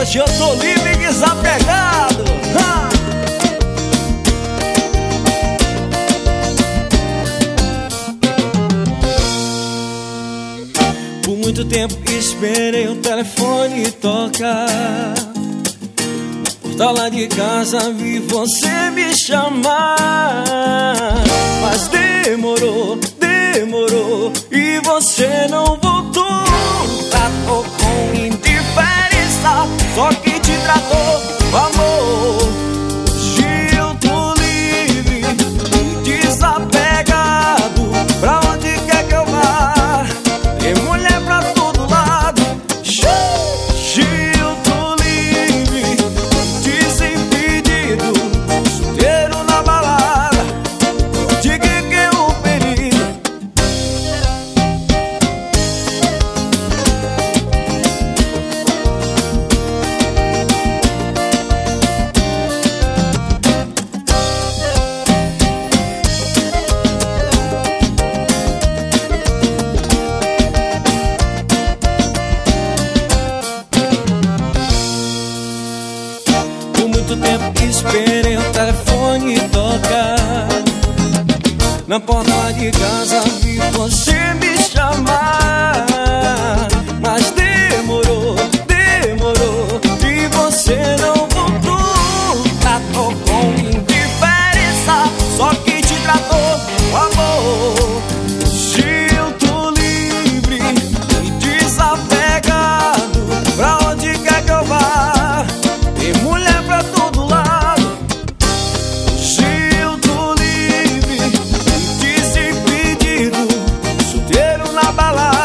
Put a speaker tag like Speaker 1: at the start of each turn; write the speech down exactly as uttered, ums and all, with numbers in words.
Speaker 1: Hoje eu tô livre e desapegado. Ha! Por muito tempo esperei o telefone tocar. Tá lá de casa, vi você me chamar. Mas demorou, demorou e você não voltou. Tratou com indiferença, só que te tratou com amor. Hoje eu tô livre e desapegado. Pra onde quer que eu vá? Tem mulher pra todo lado. Hoje eu tô livre, desimpedido, solteiro na balada. Diga que eu perigo. Por muito tempo esperei o telefone tocar. Na porta lá de casa vi você me chamar. Mas demorou, demorou e você não voltou. Tratou com indiferença, só que te tratou com amor. Hoje eu tô livre e desapegado. Pra onde quer que eu vá? Tem mulher pra todo lado. Hoje eu tô livre e desimpedido, solteiro na balada.